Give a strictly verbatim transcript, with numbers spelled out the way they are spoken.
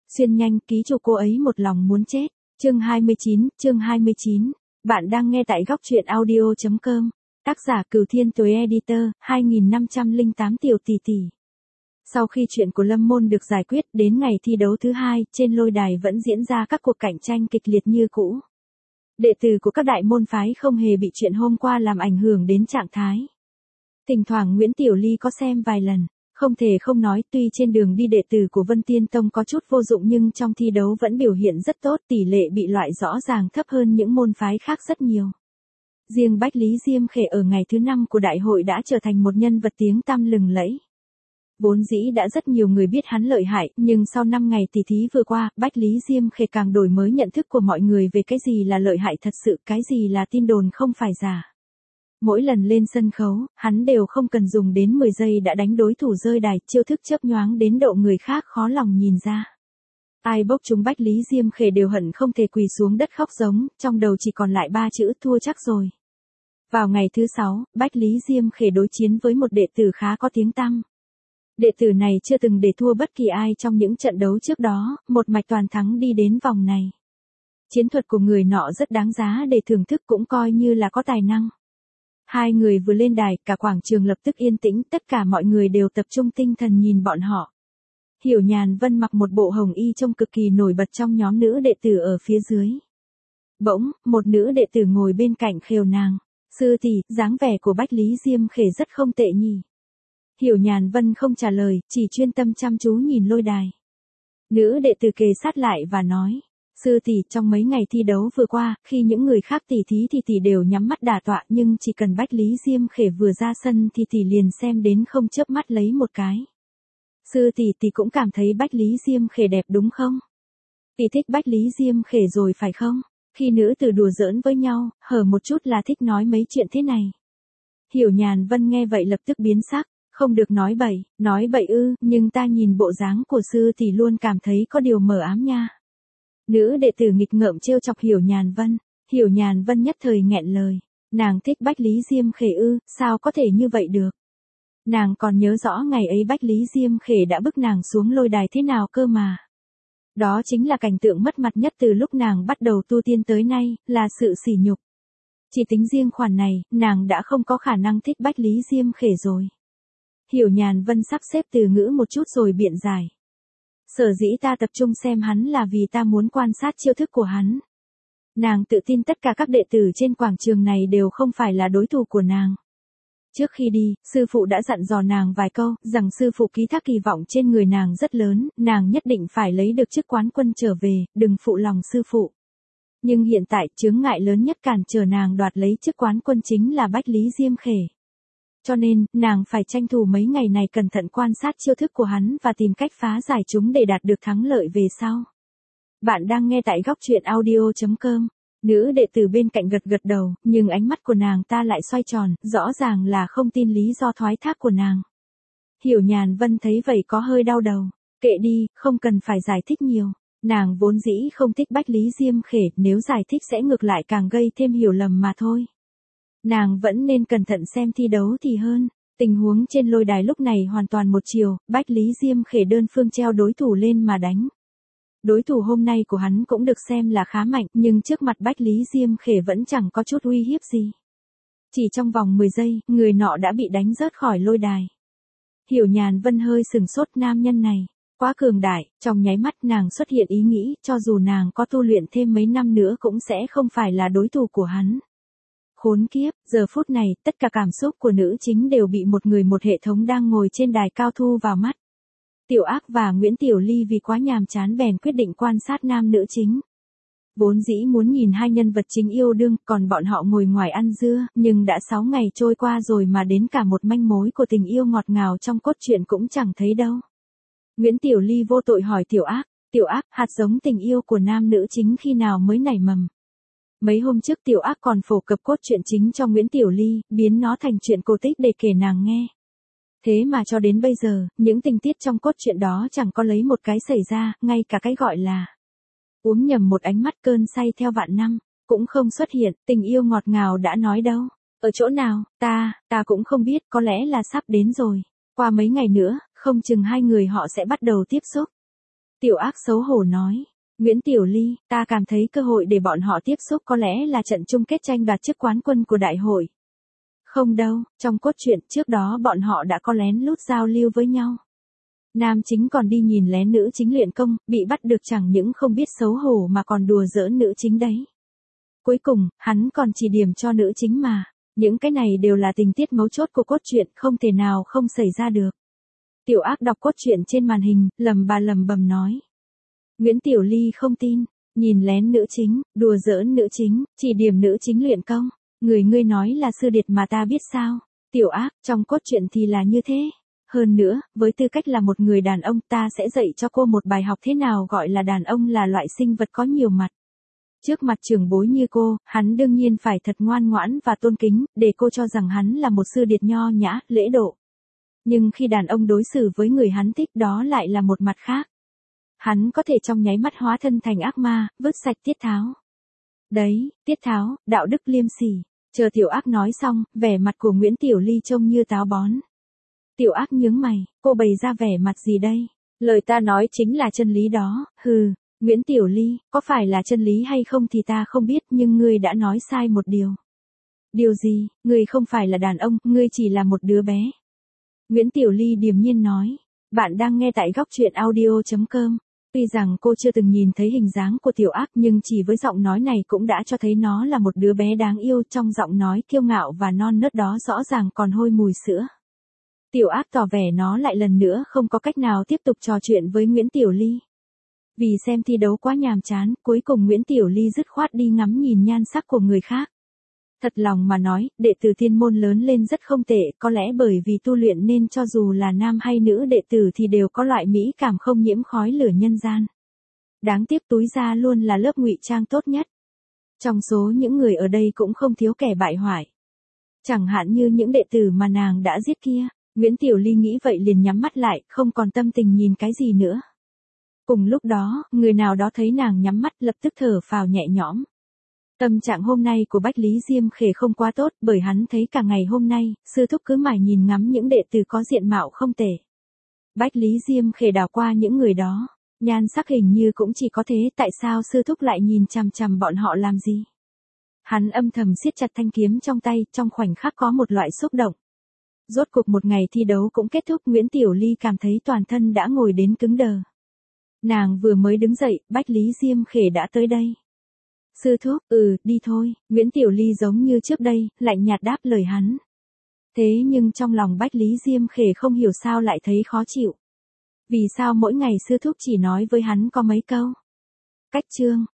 Xuyên nhanh, ký chủ cô ấy một lòng muốn chết. Chương hai mươi chín, chương hai mươi chín. Bạn đang nghe tại góc truyện audio chấm com. Tác giả Cửu Thiên Tuế Editor, hai nghìn năm trăm lẻ tám tiểu tỷ tỷ. Sau khi chuyện của Lâm Môn được giải quyết, đến ngày thi đấu thứ hai, trên lôi đài vẫn diễn ra các cuộc cạnh tranh kịch liệt như cũ. Đệ tử của các đại môn phái không hề bị chuyện hôm qua làm ảnh hưởng đến trạng thái. Thỉnh thoảng Nguyễn Tiểu Ly có xem vài lần. Không thể không nói, tuy trên đường đi đệ tử của Vân Tiên Tông có chút vô dụng nhưng trong thi đấu vẫn biểu hiện rất tốt, tỷ lệ bị loại rõ ràng thấp hơn những môn phái khác rất nhiều. Riêng Bách Lý Diêm Khể ở ngày thứ năm của đại hội đã trở thành một nhân vật tiếng tăm lừng lẫy. Vốn dĩ đã rất nhiều người biết hắn lợi hại, nhưng sau năm ngày tỷ thí vừa qua, Bách Lý Diêm Khể càng đổi mới nhận thức của mọi người về cái gì là lợi hại thật sự, cái gì là tin đồn không phải giả. Mỗi lần lên sân khấu, hắn đều không cần dùng đến mười giây đã đánh đối thủ rơi đài, chiêu thức chớp nhoáng đến độ người khác khó lòng nhìn ra. Ai bốc chúng Bách Lý Diêm Khể đều hận không thể quỳ xuống đất khóc giống, trong đầu chỉ còn lại ba chữ thua chắc rồi. Vào ngày thứ sáu, Bách Lý Diêm Khể đối chiến với một đệ tử khá có tiếng tăm. Đệ tử này chưa từng để thua bất kỳ ai trong những trận đấu trước đó, một mạch toàn thắng đi đến vòng này. Chiến thuật của người nọ rất đáng giá để thưởng thức, cũng coi như là có tài năng. Hai người vừa lên đài, cả quảng trường lập tức yên tĩnh, tất cả mọi người đều tập trung tinh thần nhìn bọn họ. Hiểu Nhàn Vân mặc một bộ hồng y trông cực kỳ nổi bật trong nhóm nữ đệ tử ở phía dưới. Bỗng, một nữ đệ tử ngồi bên cạnh khều nàng, sư tỷ, dáng vẻ của Bách Lý Diêm Khể rất không tệ nhỉ. Hiểu Nhàn Vân không trả lời, chỉ chuyên tâm chăm chú nhìn lôi đài. Nữ đệ tử kề sát lại và nói. Sư tỷ, trong mấy ngày thi đấu vừa qua, khi những người khác tỉ thí thì tỷ đều nhắm mắt đả tọa, nhưng chỉ cần Bách Lý Diêm Khể vừa ra sân thì tỷ liền xem đến không chớp mắt lấy một cái. Sư tỷ, tỷ cũng cảm thấy Bách Lý Diêm Khể đẹp đúng không? Tỷ thích Bách Lý Diêm Khể rồi phải không? Khi nữ tử đùa giỡn với nhau, hở một chút là thích nói mấy chuyện thế này. Hiểu Nhàn Vân nghe vậy lập tức biến sắc, không được nói bậy, nói bậy ư, nhưng ta nhìn bộ dáng của sư tỷ luôn cảm thấy có điều mờ ám nha. Nữ đệ tử nghịch ngợm trêu chọc Hiểu Nhàn Vân, Hiểu Nhàn Vân nhất thời nghẹn lời, nàng thích Bách Lý Diêm Khể ư, sao có thể như vậy được. Nàng còn nhớ rõ ngày ấy Bách Lý Diêm Khể đã bức nàng xuống lôi đài thế nào cơ mà. Đó chính là cảnh tượng mất mặt nhất từ lúc nàng bắt đầu tu tiên tới nay, là sự sỉ nhục. Chỉ tính riêng khoản này, nàng đã không có khả năng thích Bách Lý Diêm Khể rồi. Hiểu Nhàn Vân sắp xếp từ ngữ một chút rồi biện giải. Sở dĩ ta tập trung xem hắn là vì ta muốn quan sát chiêu thức của hắn. Nàng tự tin tất cả các đệ tử trên quảng trường này đều không phải là đối thủ của nàng. Trước khi đi, sư phụ đã dặn dò nàng vài câu, rằng sư phụ ký thác kỳ vọng trên người nàng rất lớn, nàng nhất định phải lấy được chức quán quân trở về, đừng phụ lòng sư phụ. Nhưng hiện tại, chướng ngại lớn nhất cản trở nàng đoạt lấy chức quán quân chính là Bách Lý Diêm Khể. Cho nên, nàng phải tranh thủ mấy ngày này cẩn thận quan sát chiêu thức của hắn và tìm cách phá giải chúng để đạt được thắng lợi về sau. Bạn đang nghe tại góc truyện audio chấm com. Nữ đệ tử bên cạnh gật gật đầu, nhưng ánh mắt của nàng ta lại xoay tròn, rõ ràng là không tin lý do thoái thác của nàng. Hiểu Nhàn Vân thấy vậy có hơi đau đầu. Kệ đi, không cần phải giải thích nhiều. Nàng vốn dĩ không thích Bách Lý Diêm Khể, nếu giải thích sẽ ngược lại càng gây thêm hiểu lầm mà thôi. Nàng vẫn nên cẩn thận xem thi đấu thì hơn. Tình huống trên lôi đài lúc này hoàn toàn một chiều, Bách Lý Diêm Khể đơn phương treo đối thủ lên mà đánh. Đối thủ hôm nay của hắn cũng được xem là khá mạnh, nhưng trước mặt Bách Lý Diêm Khể vẫn chẳng có chút uy hiếp gì. Chỉ trong vòng mười giây, người nọ đã bị đánh rớt khỏi lôi đài. Hiểu Nhàn Vân hơi sừng sốt, nam nhân này quá cường đại, trong nháy mắt nàng xuất hiện ý nghĩ, cho dù nàng có tu luyện thêm mấy năm nữa cũng sẽ không phải là đối thủ của hắn. Khốn kiếp, giờ phút này, tất cả cảm xúc của nữ chính đều bị một người một hệ thống đang ngồi trên đài cao thu vào mắt. Tiểu Ác và Nguyễn Tiểu Ly vì quá nhàm chán bèn quyết định quan sát nam nữ chính. Vốn dĩ muốn nhìn hai nhân vật chính yêu đương, còn bọn họ ngồi ngoài ăn dưa, nhưng đã sáu ngày trôi qua rồi mà đến cả một manh mối của tình yêu ngọt ngào trong cốt truyện cũng chẳng thấy đâu. Nguyễn Tiểu Ly vô tội hỏi Tiểu Ác, Tiểu Ác, hạt giống tình yêu của nam nữ chính khi nào mới nảy mầm? Mấy hôm trước Tiểu Ác còn phổ cập cốt truyện chính cho Nguyễn Tiểu Ly, biến nó thành chuyện cổ tích để kể nàng nghe. Thế mà cho đến bây giờ, những tình tiết trong cốt truyện đó chẳng có lấy một cái xảy ra, ngay cả cái gọi là uống nhầm một ánh mắt cơn say theo vạn năm, cũng không xuất hiện, tình yêu ngọt ngào đã nói đâu. Ở chỗ nào, ta, ta cũng không biết, có lẽ là sắp đến rồi. Qua mấy ngày nữa, không chừng hai người họ sẽ bắt đầu tiếp xúc. Tiểu Ác xấu hổ nói. Nguyễn Tiểu Ly, ta cảm thấy cơ hội để bọn họ tiếp xúc có lẽ là trận chung kết tranh đoạt chức quán quân của đại hội. Không đâu, trong cốt truyện trước đó bọn họ đã có lén lút giao lưu với nhau. Nam chính còn đi nhìn lén nữ chính luyện công, bị bắt được chẳng những không biết xấu hổ mà còn đùa giỡn nữ chính đấy. Cuối cùng, hắn còn chỉ điểm cho nữ chính mà. Những cái này đều là tình tiết mấu chốt của cốt truyện, không thể nào không xảy ra được. Tiểu Ác đọc cốt truyện trên màn hình, lầm bà lầm bầm nói. Nguyễn Tiểu Ly không tin, nhìn lén nữ chính, đùa giỡn nữ chính, chỉ điểm nữ chính luyện công. Người ngươi nói là sư điệt mà ta biết sao? Tiểu Ác, trong cốt truyện thì là như thế. Hơn nữa, với tư cách là một người đàn ông ta sẽ dạy cho cô một bài học thế nào gọi là đàn ông là loại sinh vật có nhiều mặt. Trước mặt trưởng bối như cô, hắn đương nhiên phải thật ngoan ngoãn và tôn kính, để cô cho rằng hắn là một sư điệt nho nhã, lễ độ. Nhưng khi đàn ông đối xử với người hắn thích đó lại là một mặt khác. Hắn có thể trong nháy mắt hóa thân thành ác ma, vứt sạch Tiết Tháo. Đấy, Tiết Tháo, đạo đức liêm sỉ. Chờ Tiểu Ác nói xong, vẻ mặt của Nguyễn Tiểu Ly trông như táo bón. Tiểu Ác nhướng mày, cô bày ra vẻ mặt gì đây? Lời ta nói chính là chân lý đó, hừ. Nguyễn Tiểu Ly, có phải là chân lý hay không thì ta không biết nhưng ngươi đã nói sai một điều. Điều gì, ngươi không phải là đàn ông, ngươi chỉ là một đứa bé. Nguyễn Tiểu Ly điềm nhiên nói, bạn đang nghe tại góc truyện audio chấm com. Tuy rằng cô chưa từng nhìn thấy hình dáng của Tiểu Ác nhưng chỉ với giọng nói này cũng đã cho thấy nó là một đứa bé đáng yêu, trong giọng nói kiêu ngạo và non nớt đó rõ ràng còn hôi mùi sữa. Tiểu Ác tỏ vẻ nó lại lần nữa không có cách nào tiếp tục trò chuyện với Nguyễn Tiểu Ly. Vì xem thi đấu quá nhàm chán, cuối cùng Nguyễn Tiểu Ly dứt khoát đi ngắm nhìn nhan sắc của người khác. Thật lòng mà nói, đệ tử Thiên Môn lớn lên rất không tệ, có lẽ bởi vì tu luyện nên cho dù là nam hay nữ đệ tử thì đều có loại mỹ cảm không nhiễm khói lửa nhân gian. Đáng tiếc túi ra luôn là lớp ngụy trang tốt nhất. Trong số những người ở đây cũng không thiếu kẻ bại hoại. Chẳng hạn như những đệ tử mà nàng đã giết kia, Nguyễn Tiểu Ly nghĩ vậy liền nhắm mắt lại, không còn tâm tình nhìn cái gì nữa. Cùng lúc đó, người nào đó thấy nàng nhắm mắt lập tức thở phào nhẹ nhõm. Tâm trạng hôm nay của Bách Lý Diêm Khề không quá tốt bởi hắn thấy cả ngày hôm nay, sư thúc cứ mải nhìn ngắm những đệ tử có diện mạo không tệ. Bách Lý Diêm Khề đảo qua những người đó, nhan sắc hình như cũng chỉ có thế, tại sao sư thúc lại nhìn chằm chằm bọn họ làm gì? Hắn âm thầm siết chặt thanh kiếm trong tay, trong khoảnh khắc có một loại xúc động. Rốt cuộc một ngày thi đấu cũng kết thúc, Nguyễn Tiểu Ly cảm thấy toàn thân đã ngồi đến cứng đờ. Nàng vừa mới đứng dậy, Bách Lý Diêm Khề đã tới đây. Sư thúc, ừ, đi thôi, Nguyễn Tiểu Ly giống như trước đây, lạnh nhạt đáp lời hắn. Thế nhưng trong lòng Bách Lý Diêm Khề không hiểu sao lại thấy khó chịu. Vì sao mỗi ngày sư thúc chỉ nói với hắn có mấy câu? Cách chương,